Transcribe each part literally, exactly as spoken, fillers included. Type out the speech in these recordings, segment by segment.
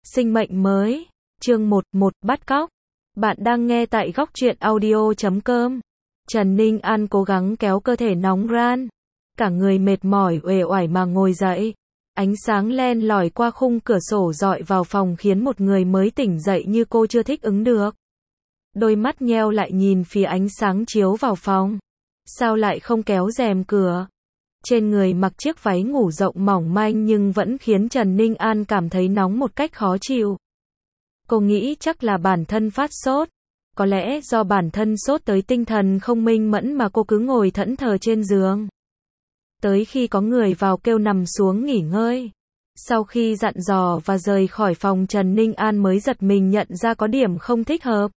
Sinh mệnh mới. Chương một, một, bắt cóc. Bạn đang nghe tại góc truyện audio chấm com. Trần Ninh An cố gắng kéo cơ thể nóng ran. Cả người mệt mỏi uể oải mà ngồi dậy. Ánh sáng len lỏi qua khung cửa sổ rọi vào phòng khiến một người mới tỉnh dậy như cô chưa thích ứng được. Đôi mắt nheo lại nhìn phía ánh sáng chiếu vào phòng. Sao lại không kéo rèm cửa? Trên người mặc chiếc váy ngủ rộng mỏng manh nhưng vẫn khiến Trần Ninh An cảm thấy nóng một cách khó chịu. Cô nghĩ chắc là bản thân phát sốt. Có lẽ do bản thân sốt tới tinh thần không minh mẫn mà cô cứ ngồi thẫn thờ trên giường. Tới khi có người vào kêu nằm xuống nghỉ ngơi. Sau khi dặn dò và rời khỏi phòng, Trần Ninh An mới giật mình nhận ra có điểm không thích hợp.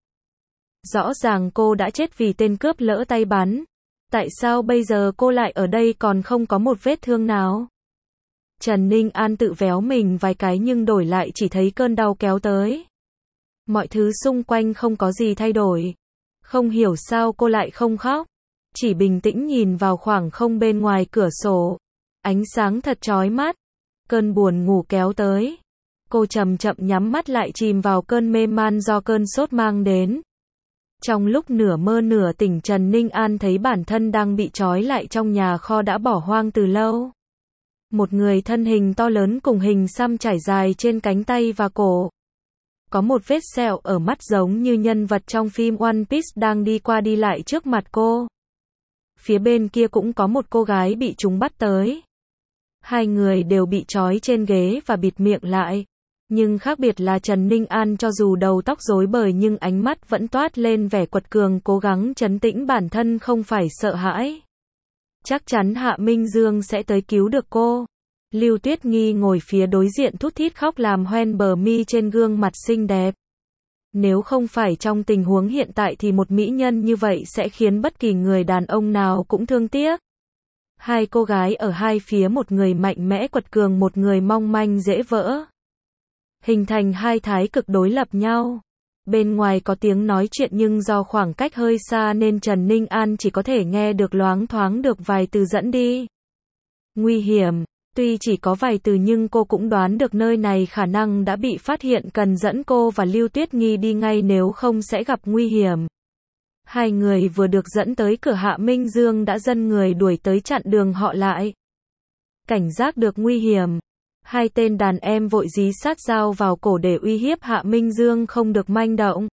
Rõ ràng cô đã chết vì tên cướp lỡ tay bắn. Tại sao bây giờ cô lại ở đây còn không có một vết thương nào? Trần Ninh An tự véo mình vài cái nhưng đổi lại chỉ thấy cơn đau kéo tới. Mọi thứ xung quanh không có gì thay đổi. Không hiểu sao cô lại không khóc. Chỉ bình tĩnh nhìn vào khoảng không bên ngoài cửa sổ. Ánh sáng thật chói mắt. Cơn buồn ngủ kéo tới. Cô chậm chậm nhắm mắt lại chìm vào cơn mê man do cơn sốt mang đến. Trong lúc nửa mơ nửa tỉnh, Trần Ninh An thấy bản thân đang bị trói lại trong nhà kho đã bỏ hoang từ lâu. Một người thân hình to lớn cùng hình xăm trải dài trên cánh tay và cổ. Có một vết sẹo ở mắt giống như nhân vật trong phim One Piece đang đi qua đi lại trước mặt cô. Phía bên kia cũng có một cô gái bị chúng bắt tới. Hai người đều bị trói trên ghế và bịt miệng lại. Nhưng khác biệt là Trần Ninh An cho dù đầu tóc rối bời nhưng ánh mắt vẫn toát lên vẻ quật cường, cố gắng trấn tĩnh bản thân không phải sợ hãi. Chắc chắn Hạ Minh Dương sẽ tới cứu được cô. Lưu Tuyết Nghi ngồi phía đối diện thút thít khóc làm hoen bờ mi trên gương mặt xinh đẹp. Nếu không phải trong tình huống hiện tại thì một mỹ nhân như vậy sẽ khiến bất kỳ người đàn ông nào cũng thương tiếc. Hai cô gái ở hai phía, một người mạnh mẽ quật cường, một người mong manh dễ vỡ. Hình thành hai thái cực đối lập nhau. Bên ngoài có tiếng nói chuyện nhưng do khoảng cách hơi xa nên Trần Ninh An chỉ có thể nghe được loáng thoáng được vài từ dẫn đi. Nguy hiểm. Tuy chỉ có vài từ nhưng cô cũng đoán được nơi này khả năng đã bị phát hiện, cần dẫn cô và Lưu Tuyết Nghi đi ngay nếu không sẽ gặp nguy hiểm. Hai người vừa được dẫn tới cửa, Hạ Minh Dương đã dẫn người đuổi tới chặn đường họ lại. Cảnh giác được nguy hiểm. Hai tên đàn em vội dí sát dao vào cổ để uy hiếp Hạ Minh Dương không được manh động.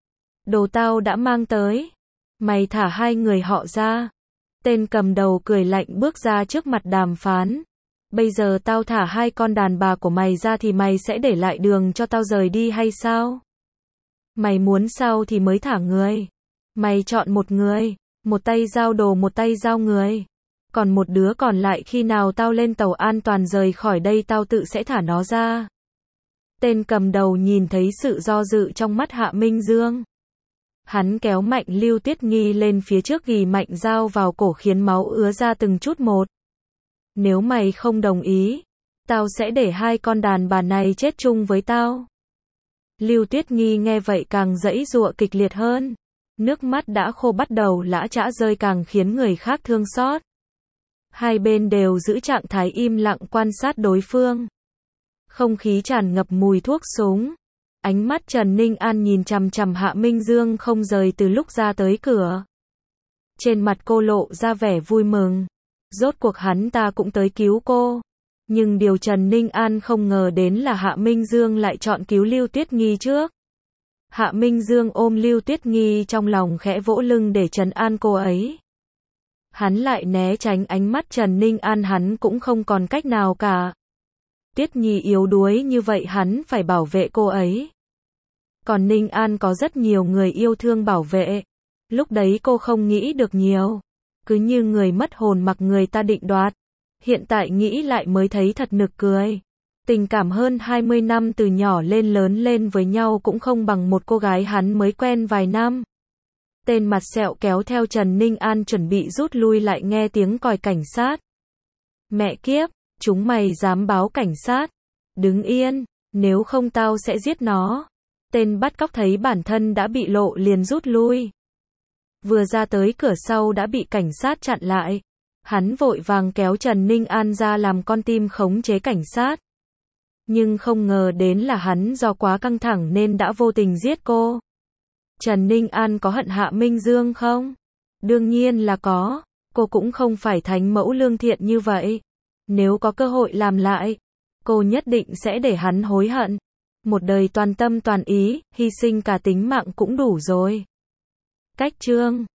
Đồ tao đã mang tới. Mày thả hai người họ ra. Tên cầm đầu cười lạnh bước ra trước mặt đàm phán. Bây giờ tao thả hai con đàn bà của mày ra thì mày sẽ để lại đường cho tao rời đi hay sao? Mày muốn sao thì mới thả người. Mày chọn một người, một tay giao đồ một tay giao người. Còn một đứa còn lại khi nào tao lên tàu an toàn rời khỏi đây tao tự sẽ thả nó ra. Tên cầm đầu nhìn thấy sự do dự trong mắt Hạ Minh Dương. Hắn kéo mạnh Lưu Tuyết Nghi lên phía trước, gỉ mạnh dao vào cổ khiến máu ứa ra từng chút một. Nếu mày không đồng ý, tao sẽ để hai con đàn bà này chết chung với tao. Lưu Tuyết Nghi nghe vậy càng giãy giụa kịch liệt hơn. Nước mắt đã khô bắt đầu lã chã rơi càng khiến người khác thương xót. Hai bên đều giữ trạng thái im lặng quan sát đối phương. Không khí tràn ngập mùi thuốc súng. Ánh mắt Trần Ninh An nhìn chằm chằm Hạ Minh Dương không rời từ lúc ra tới cửa. Trên mặt cô lộ ra vẻ vui mừng. Rốt cuộc hắn ta cũng tới cứu cô. Nhưng điều Trần Ninh An không ngờ đến là Hạ Minh Dương lại chọn cứu Lưu Tuyết Nghi trước. Hạ Minh Dương ôm Lưu Tuyết Nghi trong lòng khẽ vỗ lưng để trấn an cô ấy. Hắn lại né tránh ánh mắt Trần Ninh An, hắn cũng không còn cách nào cả. Tuyết Nhi yếu đuối như vậy hắn phải bảo vệ cô ấy. Còn Ninh An có rất nhiều người yêu thương bảo vệ. Lúc đấy cô không nghĩ được nhiều. Cứ như người mất hồn mặc người ta định đoạt. Hiện tại nghĩ lại mới thấy thật nực cười. Tình cảm hơn hai mươi năm từ nhỏ lên lớn lên với nhau cũng không bằng một cô gái hắn mới quen vài năm. Tên mặt sẹo kéo theo Trần Ninh An chuẩn bị rút lui lại nghe tiếng còi cảnh sát. Mẹ kiếp, chúng mày dám báo cảnh sát. Đứng yên, nếu không tao sẽ giết nó. Tên bắt cóc thấy bản thân đã bị lộ liền rút lui. Vừa ra tới cửa sau đã bị cảnh sát chặn lại. Hắn vội vàng kéo Trần Ninh An ra làm con tim khống chế cảnh sát. Nhưng không ngờ đến là hắn do quá căng thẳng nên đã vô tình giết cô. Trần Ninh An có hận Hạ Minh Dương không? Đương nhiên là có. Cô cũng không phải thánh mẫu lương thiện như vậy. Nếu có cơ hội làm lại, cô nhất định sẽ để hắn hối hận. Một đời toàn tâm toàn ý, hy sinh cả tính mạng cũng đủ rồi. Cách chương